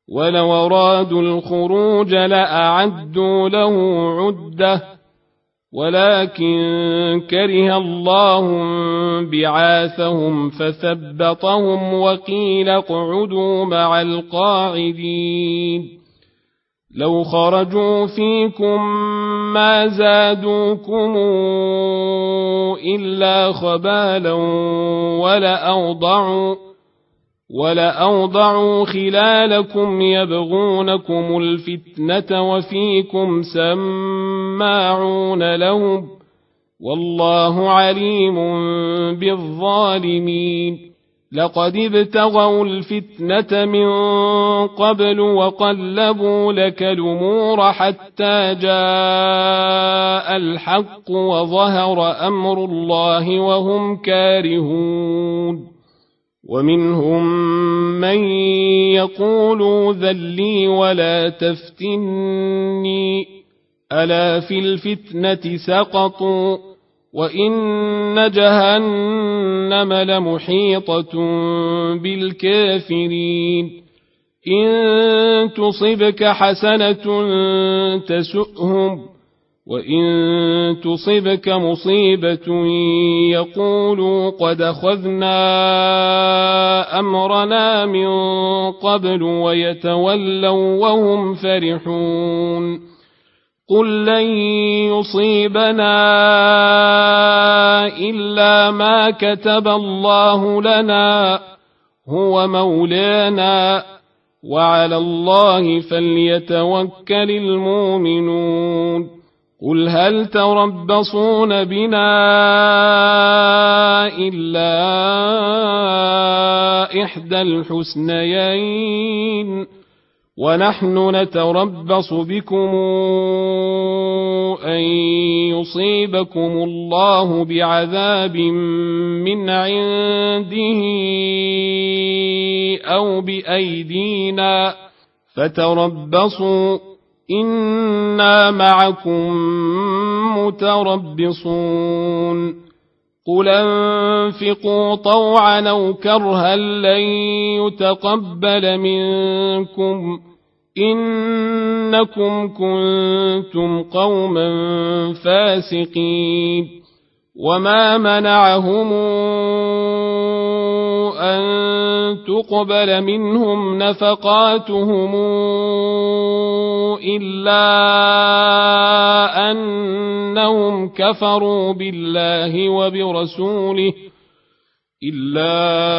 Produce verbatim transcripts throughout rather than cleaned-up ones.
ولو أرادوا الخروج لأعدوا له عدة ولكن كره الله بعاثهم فثبطهم وقيل اقعدوا مع القاعدين لو خرجوا فيكم ما زادوكم إلا خبالا ولأوضعوا ولأوضعوا خلالكم يبغونكم الفتنة وفيكم سماعون لهم والله عليم بالظالمين لقد ابتغوا الفتنة من قبل وقلبوا لك الأمور حتى جاء الحق وظهر أمر الله وهم كارهون ومنهم من يقول ذلي ولا تفتني ألا في الفتنة سقطوا وإن جهنم لمحيطة بالكافرين إن تصبك حسنة تسؤهم وإن تصبك مصيبة يقولوا قد أخذنا أمرنا من قبل ويتولوا وهم فرحون قل لن يصيبنا إلا ما كتب الله لنا هو مولانا وعلى الله فليتوكل المؤمنون قل هل تربصون بنا إلا إحدى الحسنيين ونحن نتربص بكم أن يصيبكم الله بعذاب من عنده أو بأيدينا فتربصوا إنا معكم متربصون قل انفقوا طوعا أو كرها لن يتقبل منكم إنكم كنتم قوما فاسقين وما منعهم أن تقبل منهم نفقاتهم إلا أنهم كفروا بالله وبرسوله إلا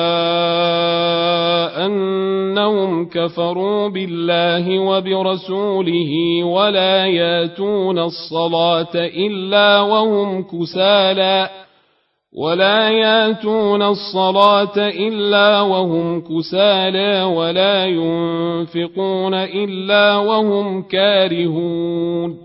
أنهم كفروا بالله وبرسوله ولا ياتون الصلاة إلا وهم كسالى ولا ياتون الصلاة إلا وهم كسالى ولا ينفقون إلا وهم كارهون